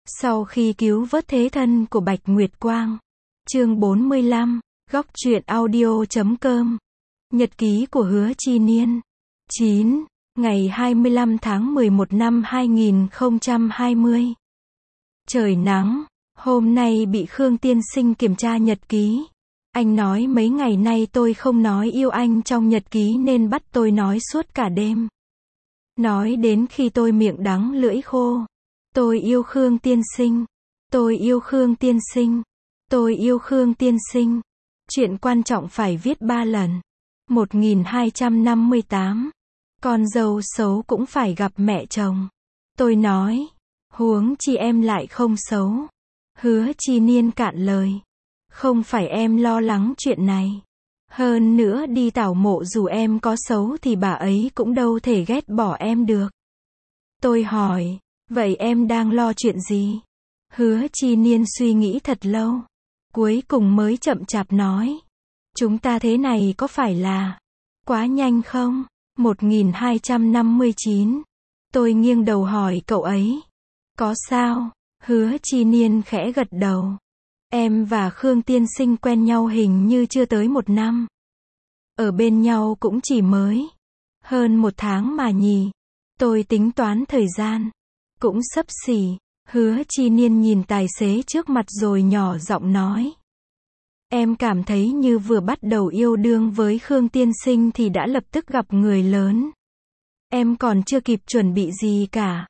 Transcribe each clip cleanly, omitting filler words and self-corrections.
Sau khi cứu vớt thế thân của Bạch Nguyệt Quang. Chương 45, góc truyện audio.com. Nhật ký của Hứa Chi Niên. 9. Ngày 25 tháng 11 năm 2020. Trời nắng. Hôm nay bị Khương Tiên Sinh kiểm tra nhật ký. Anh nói mấy ngày nay tôi không nói yêu anh trong nhật ký nên bắt tôi nói suốt cả đêm. Nói đến khi tôi miệng đắng lưỡi khô. Tôi yêu Khương Tiên Sinh. Tôi yêu Khương Tiên Sinh. Tôi yêu Khương Tiên Sinh. Chuyện quan trọng phải viết 3 lần. 1258. Con dâu xấu cũng phải gặp mẹ chồng. Tôi nói. Huống chi em lại không xấu. Hứa Chi Niên cạn lời. Không phải em lo lắng chuyện này. Hơn nữa đi tảo mộ dù em có xấu thì bà ấy cũng đâu thể ghét bỏ em được. Tôi hỏi. Vậy em đang lo chuyện gì? Hứa Chi Niên suy nghĩ thật lâu. Cuối cùng mới chậm chạp nói. Chúng ta thế này có phải là quá nhanh không? 1259. Tôi nghiêng đầu hỏi cậu ấy. Có sao? Hứa Chi Niên khẽ gật đầu. Em và Khương Tiên Sinh quen nhau hình như chưa tới 1 năm. Ở bên nhau cũng chỉ mới hơn 1 tháng mà nhỉ. Tôi tính toán thời gian. Cũng xấp xỉ. Hứa Chi Niên nhìn tài xế trước mặt rồi nhỏ giọng nói. Em cảm thấy như vừa bắt đầu yêu đương với Khương Tiên Sinh thì đã lập tức gặp người lớn. Em còn chưa kịp chuẩn bị gì cả.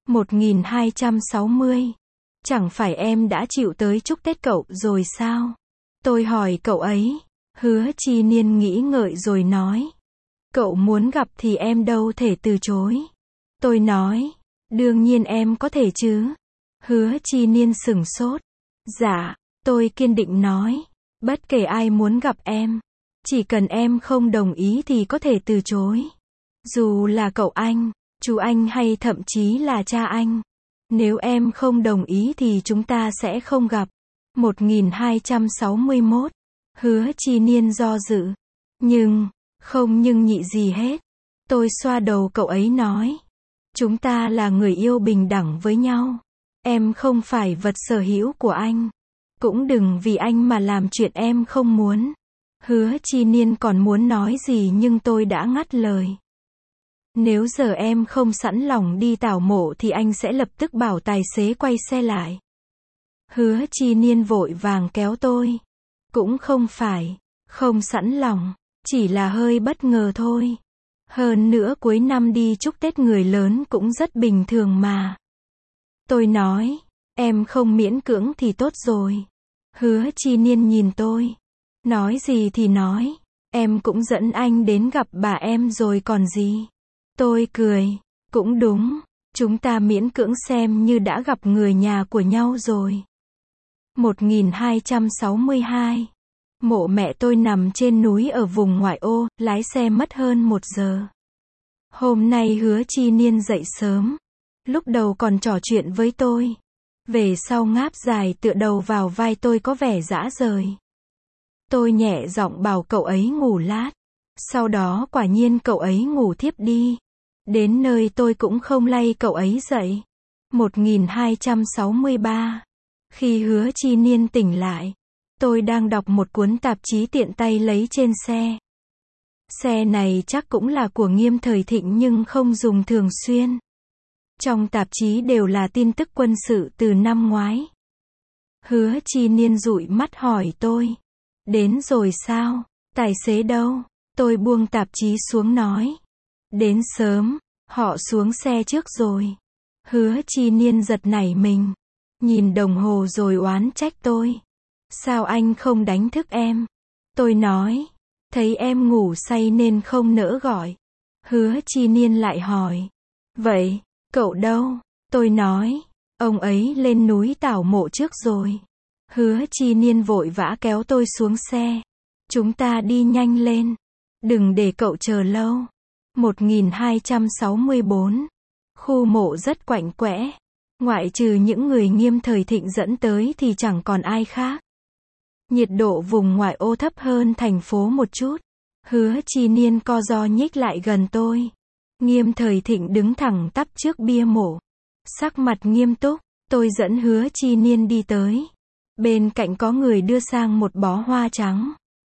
1260. Chẳng phải em đã chịu tới chúc Tết cậu rồi sao? Tôi hỏi cậu ấy. Hứa Chi Niên nghĩ ngợi rồi nói. Cậu muốn gặp thì em đâu thể từ chối. Tôi nói. Đương nhiên em có thể chứ. Hứa Chi Niên sửng sốt. Dạ, tôi kiên định nói. Bất kể ai muốn gặp em. Chỉ cần em không đồng ý thì có thể từ chối. Dù là cậu anh, chú anh hay thậm chí là cha anh. Nếu em không đồng ý thì chúng ta sẽ không gặp. 1261. Hứa Chi Niên do dự. Không nhưng nhị gì hết. Tôi xoa đầu cậu ấy nói. Chúng ta là người yêu bình đẳng với nhau. Em không phải vật sở hữu của anh. Cũng đừng vì anh mà làm chuyện em không muốn. Hứa Chi Niên còn muốn nói gì nhưng tôi đã ngắt lời. Nếu giờ em không sẵn lòng đi tảo mộ thì anh sẽ lập tức bảo tài xế quay xe lại. Hứa Chi Niên vội vàng kéo tôi. Cũng không phải không sẵn lòng, chỉ là hơi bất ngờ thôi. Hơn nữa cuối năm đi chúc Tết người lớn cũng rất bình thường mà. Tôi nói, em không miễn cưỡng thì tốt rồi. Hứa Chi Niên nhìn tôi. Nói gì thì nói, em cũng dẫn anh đến gặp bà em rồi còn gì. Tôi cười, cũng đúng, chúng ta miễn cưỡng xem như đã gặp người nhà của nhau rồi. 1262. Mộ mẹ tôi nằm trên núi ở vùng ngoại ô, lái xe mất hơn 1 giờ. Hôm nay Hứa Chi Niên dậy sớm. Lúc đầu còn trò chuyện với tôi. Về sau ngáp dài tựa đầu vào vai tôi có vẻ rã rời. Tôi nhẹ giọng bảo cậu ấy ngủ lát. Sau đó quả nhiên cậu ấy ngủ thiếp đi. Đến nơi tôi cũng không lay cậu ấy dậy. 1263. Khi Hứa Chi Niên tỉnh lại, tôi đang đọc một cuốn tạp chí tiện tay lấy trên xe. Xe này chắc cũng là của Nghiêm Thời Thịnh nhưng không dùng thường xuyên. Trong tạp chí đều là tin tức quân sự từ năm ngoái. Hứa Chi Niên dụi mắt hỏi tôi. Đến rồi sao? Tài xế đâu? Tôi buông tạp chí xuống nói. Đến sớm, họ xuống xe trước rồi. Hứa Chi Niên giật nảy mình. Nhìn đồng hồ rồi oán trách tôi. Sao anh không đánh thức em? Tôi nói. Thấy em ngủ say nên không nỡ gọi. Hứa Chi Niên lại hỏi. Vậy, cậu đâu? Tôi nói. Ông ấy lên núi tảo mộ trước rồi. Hứa Chi Niên vội vã kéo tôi xuống xe. Chúng ta đi nhanh lên. Đừng để cậu chờ lâu. 1264. Khu mộ rất quạnh quẽ. Ngoại trừ những người Nghiêm Thời Thịnh dẫn tới thì chẳng còn ai khác. Nhiệt độ vùng ngoại ô thấp hơn thành phố một chút. Hứa Chi Niên co ro nhích lại gần tôi. Nghiêm Thời Thịnh đứng thẳng tắp trước bia mộ. Sắc mặt nghiêm túc. Tôi dẫn Hứa Chi Niên đi tới. Bên cạnh có người đưa sang một bó hoa trắng.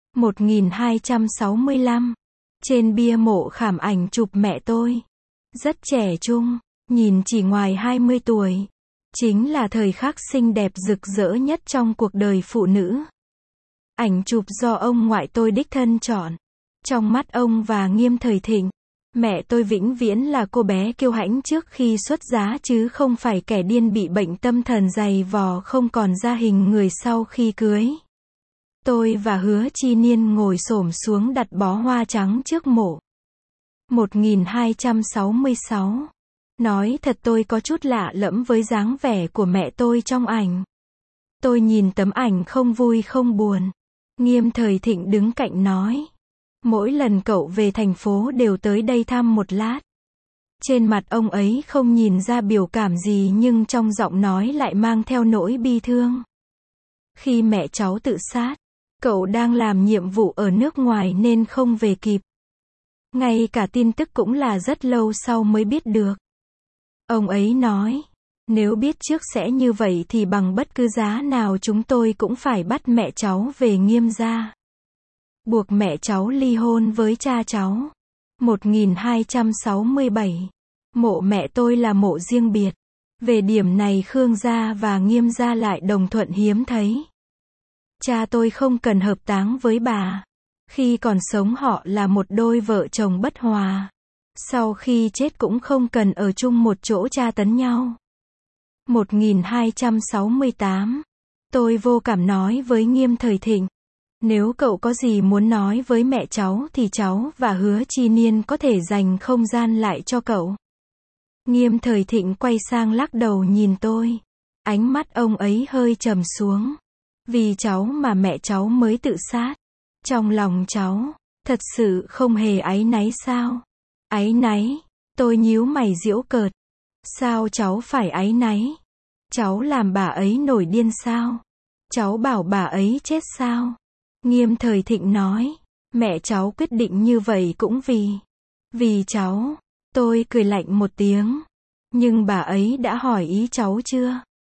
1265. Trên bia mộ khảm ảnh chụp mẹ tôi. Rất trẻ trung, nhìn chỉ ngoài 20 tuổi. Chính là thời khắc xinh đẹp rực rỡ nhất trong cuộc đời phụ nữ. Ảnh chụp do ông ngoại tôi đích thân chọn. Trong mắt ông và Nghiêm Thời Thịnh, mẹ tôi vĩnh viễn là cô bé kiêu hãnh trước khi xuất giá chứ không phải kẻ điên bị bệnh tâm thần dày vò không còn ra hình người sau khi cưới. Tôi và Hứa Chi Niên ngồi xổm xuống đặt bó hoa trắng trước mộ. 1266. Nói thật tôi có chút lạ lẫm với dáng vẻ của mẹ tôi trong ảnh. Tôi nhìn tấm ảnh không vui không buồn. Nghiêm Thời Thịnh đứng cạnh nói. Mỗi lần cậu về thành phố đều tới đây thăm một lát. Trên mặt ông ấy không nhìn ra biểu cảm gì nhưng trong giọng nói lại mang theo nỗi bi thương. Khi mẹ cháu tự sát, cậu đang làm nhiệm vụ ở nước ngoài nên không về kịp. Ngay cả tin tức cũng là rất lâu sau mới biết được. Ông ấy nói, nếu biết trước sẽ như vậy thì bằng bất cứ giá nào chúng tôi cũng phải bắt mẹ cháu về Nghiêm gia. Buộc mẹ cháu ly hôn với cha cháu. 1267. Mộ mẹ tôi là mộ riêng biệt. Về điểm này Khương gia và Nghiêm gia lại đồng thuận hiếm thấy. Cha tôi không cần hợp táng với bà. Khi còn sống họ là một đôi vợ chồng bất hòa. Sau khi chết cũng không cần ở chung một chỗ tra tấn nhau. 1268. Tôi vô cảm nói với Nghiêm Thời Thịnh. Nếu cậu có gì muốn nói với mẹ cháu thì cháu và Hứa Chi Niên có thể dành không gian lại cho cậu. Nghiêm Thời Thịnh quay sang lắc đầu nhìn tôi. Ánh mắt ông ấy hơi trầm xuống. Vì cháu mà mẹ cháu mới tự sát. Trong lòng cháu, thật sự không hề áy náy sao? Áy náy? Tôi nhíu mày giễu cợt. Sao cháu phải áy náy? Cháu làm bà ấy nổi điên sao? Cháu bảo bà ấy chết sao? Nghiêm Thời Thịnh nói, mẹ cháu quyết định như vậy cũng vì cháu. Tôi cười lạnh một tiếng. Nhưng bà ấy đã hỏi ý cháu chưa?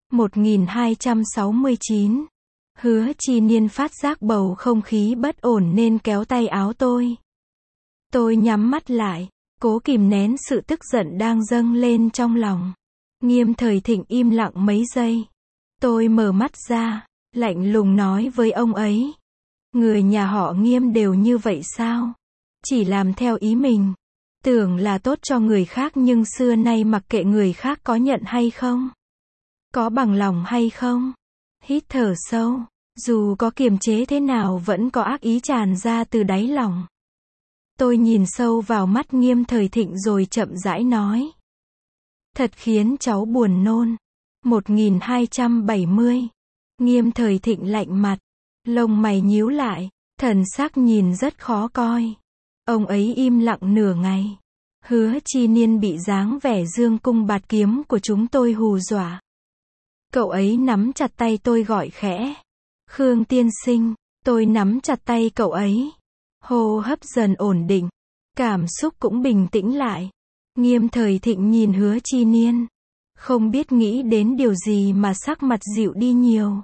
1269. Hứa Chi Niên phát giác bầu không khí bất ổn nên kéo tay áo tôi. Tôi nhắm mắt lại, cố kìm nén sự tức giận đang dâng lên trong lòng. Nghiêm Thời Thịnh im lặng mấy giây. Tôi mở mắt ra, lạnh lùng nói với ông ấy. Người nhà họ Nghiêm đều như vậy sao? Chỉ làm theo ý mình. Tưởng là tốt cho người khác nhưng xưa nay mặc kệ người khác có nhận hay không? Có bằng lòng hay không? Hít thở sâu. Dù có kiềm chế thế nào vẫn có ác ý tràn ra từ đáy lòng. Tôi nhìn sâu vào mắt Nghiêm Thời Thịnh rồi chậm rãi nói. Thật khiến cháu buồn nôn. 1270. Nghiêm Thời Thịnh lạnh mặt. Lông mày nhíu lại. Thần sắc nhìn rất khó coi. Ông ấy im lặng nửa ngày. Hứa Chi Niên bị dáng vẻ dương cung bạt kiếm của chúng tôi hù dọa. Cậu ấy nắm chặt tay tôi gọi khẽ. Khương tiên sinh. Tôi nắm chặt tay cậu ấy. Hô hấp dần ổn định. Cảm xúc cũng bình tĩnh lại. Nghiêm Thời Thịnh nhìn Hứa Chi Niên. Không biết nghĩ đến điều gì mà sắc mặt dịu đi nhiều.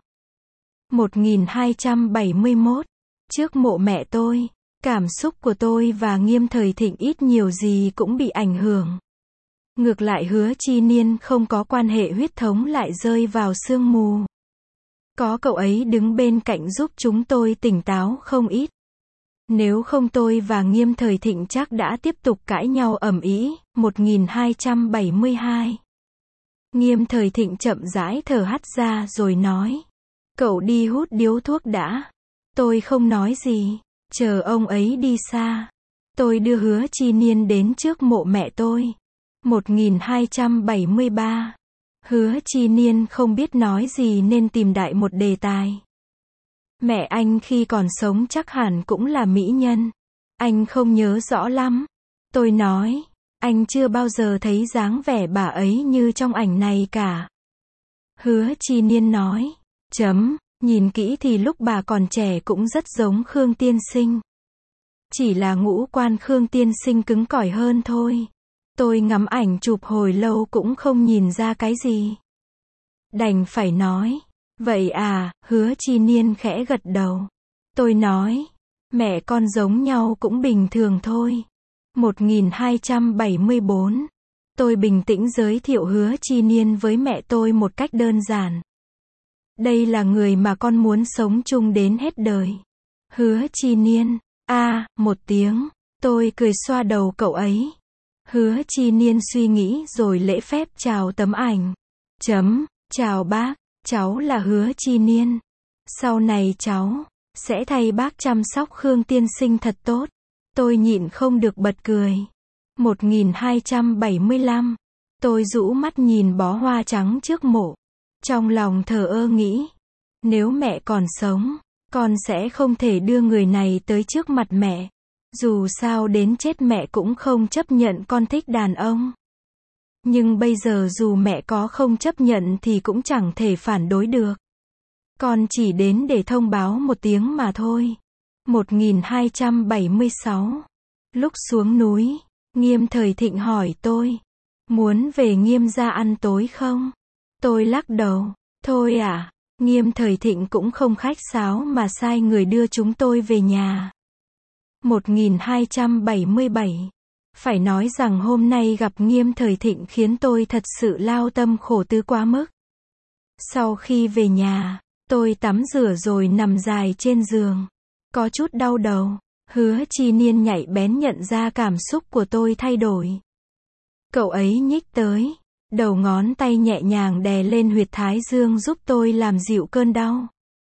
1271. Trước mộ mẹ tôi, cảm xúc của tôi và Nghiêm Thời Thịnh ít nhiều gì cũng bị ảnh hưởng. Ngược lại Hứa Chi Niên không có quan hệ huyết thống lại rơi vào sương mù. Có cậu ấy đứng bên cạnh giúp chúng tôi tỉnh táo không ít. Nếu không tôi và Nghiêm Thời Thịnh chắc đã tiếp tục cãi nhau ầm ĩ. 1272. Nghiêm Thời Thịnh chậm rãi thở hắt ra rồi nói. Cậu đi hút điếu thuốc đã. Tôi không nói gì. Chờ ông ấy đi xa. Tôi đưa Hứa Chi Niên đến trước mộ mẹ tôi. 1273. Hứa Chi Niên không biết nói gì nên tìm đại một đề tài. Mẹ anh khi còn sống chắc hẳn cũng là mỹ nhân. Anh không nhớ rõ lắm. Tôi nói, anh chưa bao giờ thấy dáng vẻ bà ấy như trong ảnh này cả. Hứa Chi Niên nói, nhìn kỹ thì lúc bà còn trẻ cũng rất giống Khương tiên sinh. Chỉ là ngũ quan Khương tiên sinh cứng cỏi hơn thôi. Tôi ngắm ảnh chụp hồi lâu cũng không nhìn ra cái gì. Đành phải nói. Vậy à, Hứa Chi Niên khẽ gật đầu. Tôi nói. Mẹ con giống nhau cũng bình thường thôi. 1274. Tôi bình tĩnh giới thiệu Hứa Chi Niên với mẹ tôi một cách đơn giản. Đây là người mà con muốn sống chung đến hết đời. Hứa Chi Niên. Một tiếng. Tôi cười xoa đầu cậu ấy. Hứa Chi Niên suy nghĩ rồi lễ phép chào tấm ảnh. Chào bác, cháu là Hứa Chi Niên. Sau này cháu sẽ thay bác chăm sóc Khương tiên sinh thật tốt. Tôi nhịn không được bật cười. 1275. Tôi rũ mắt nhìn bó hoa trắng trước mộ. Trong lòng thờ ơ nghĩ. Nếu mẹ còn sống, con sẽ không thể đưa người này tới trước mặt mẹ. Dù sao đến chết mẹ cũng không chấp nhận con thích đàn ông. Nhưng bây giờ dù mẹ có không chấp nhận thì cũng chẳng thể phản đối được. Con chỉ đến để thông báo một tiếng mà thôi. 1276. Lúc xuống núi, Nghiêm Thời Thịnh hỏi tôi. Muốn về Nghiêm gia ăn tối không? Tôi lắc đầu. Thôi à. Nghiêm Thời Thịnh cũng không khách sáo mà sai người đưa chúng tôi về nhà. 1277. Phải nói rằng hôm nay gặp Nghiêm Thời Thịnh khiến tôi thật sự lao tâm khổ tứ quá mức. Sau khi về nhà, tôi tắm rửa rồi nằm dài trên giường. Có chút đau đầu. Hứa Chi Niên nhạy bén nhận ra cảm xúc của tôi thay đổi. Cậu ấy nhích tới. Đầu ngón tay nhẹ nhàng đè lên huyệt thái dương giúp tôi làm dịu cơn đau.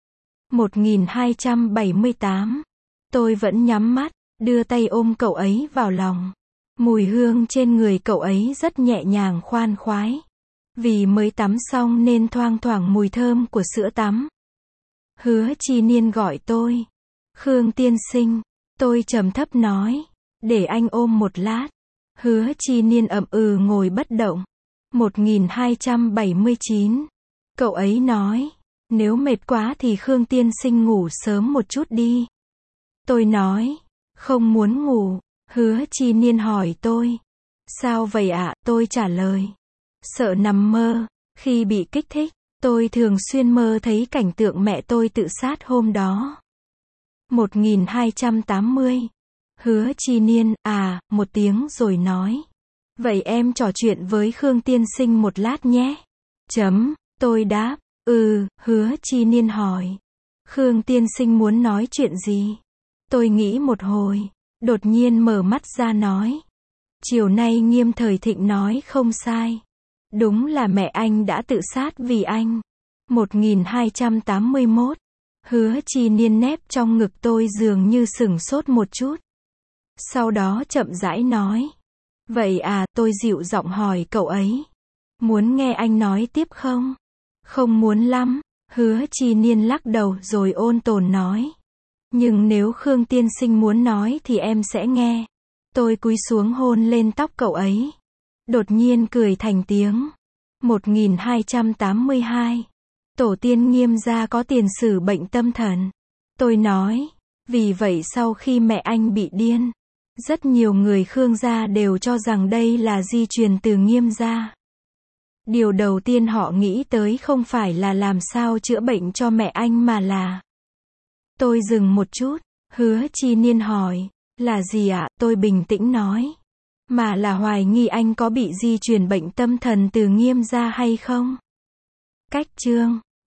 1278. Tôi vẫn nhắm mắt, đưa tay ôm cậu ấy vào lòng. Mùi hương trên người cậu ấy rất nhẹ nhàng khoan khoái. Vì mới tắm xong nên thoang thoảng mùi thơm của sữa tắm. Hứa Chi Niên gọi tôi. Khương tiên sinh. Tôi trầm thấp nói. Để anh ôm một lát. Hứa Chi Niên ậm ừ ngồi bất động. 1279. Cậu ấy nói. Nếu mệt quá thì Khương tiên sinh ngủ sớm một chút đi. Tôi nói. Không muốn ngủ. Hứa Chi Niên hỏi tôi. Sao vậy ạ? Tôi trả lời. Sợ nằm mơ. Khi bị kích thích, tôi thường xuyên mơ thấy cảnh tượng mẹ tôi tự sát hôm đó. 1280. Hứa Chi Niên, một tiếng rồi nói. Vậy em trò chuyện với Khương tiên sinh một lát nhé. Tôi đáp. Hứa Chi Niên hỏi. Khương tiên sinh muốn nói chuyện gì? Tôi nghĩ một hồi. Đột nhiên mở mắt ra nói. Chiều nay Nghiêm Thời Thịnh nói không sai. Đúng là mẹ anh đã tự sát vì anh. 1281. Hứa Chi Niên nép trong ngực tôi dường như sửng sốt một chút. Sau đó chậm rãi nói. Vậy à, tôi dịu giọng hỏi cậu ấy. Muốn nghe anh nói tiếp không? Không muốn lắm. Hứa Chi Niên lắc đầu rồi ôn tồn nói. Nhưng nếu Khương tiên sinh muốn nói thì em sẽ nghe. Tôi cúi xuống hôn lên tóc cậu ấy. Đột nhiên cười thành tiếng. 1282. Tổ tiên Nghiêm gia có tiền sử bệnh tâm thần. Tôi nói. Vì vậy sau khi mẹ anh bị điên, rất nhiều người Khương gia đều cho rằng đây là di truyền từ Nghiêm gia. Điều đầu tiên họ nghĩ tới không phải là làm sao chữa bệnh cho mẹ anh mà là. Tôi dừng một chút. Hứa Chi Niên hỏi. Là gì ạ? Tôi bình tĩnh nói. Mà là hoài nghi anh có bị di truyền bệnh tâm thần từ Nghiêm gia hay không? Cách chương